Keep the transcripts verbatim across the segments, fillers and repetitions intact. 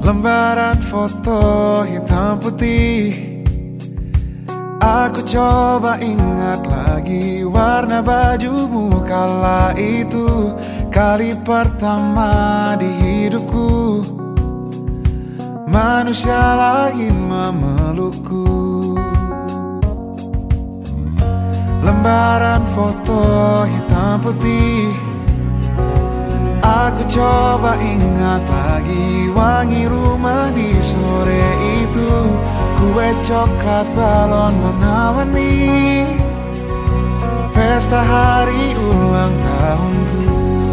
Lembaran foto hitam putih. Aku coba ingat lagi warna bajumu kala itu, kali pertama di hidupku manusia lain memelukku. Lembaran foto hitam putih. Aku coba ingat lagi wangi rumah di sore itu, kue coklat balon warna-warni, pesta hari ulang tahunku.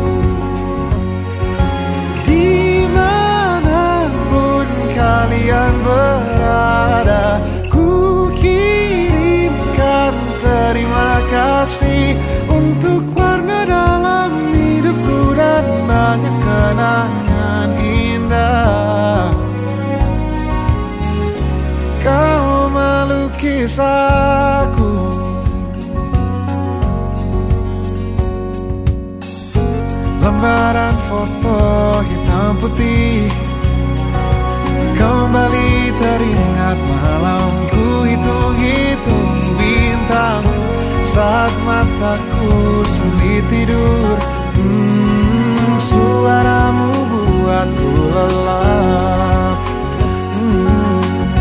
Dimanapun kalian berada, ku kirimkan terima kasih untuk warna dalam hidupku dan banyak kenangan indah. Kau melukis aku, lembaran foto hitam putih. Kembali teringat malamku hitung-hitung bintang saat mataku sulit tidur. Hmm, suaramu buatku lelap. Hmm.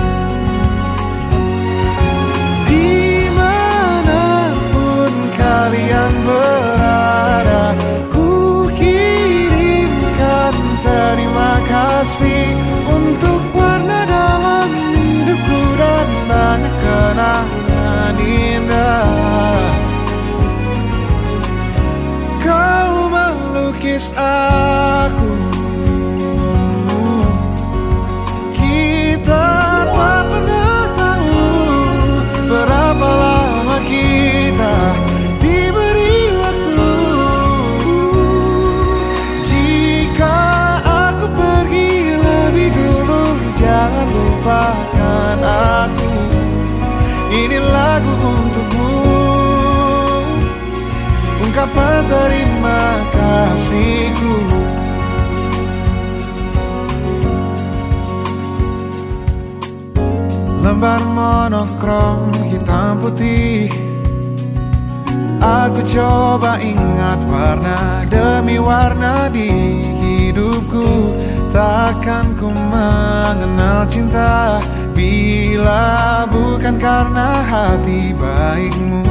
Dimanapun kalian berada, ku kirimkan terima kasih untuk warna dalam hidupku dan banyak kenangan indah. Kau melukis aku, kita tak pernah tahu berapa lama kita diberi waktu. Jika aku pergi lebih dulu, jangan lupakan aku. Ini lagu untukmu, ungkapan terima kasihku. Lembar monokrom hitam putih. Aku coba ingat warna demi warna di hidupku. Takkan ku mengenal cinta bila bukan karena hati baikmu.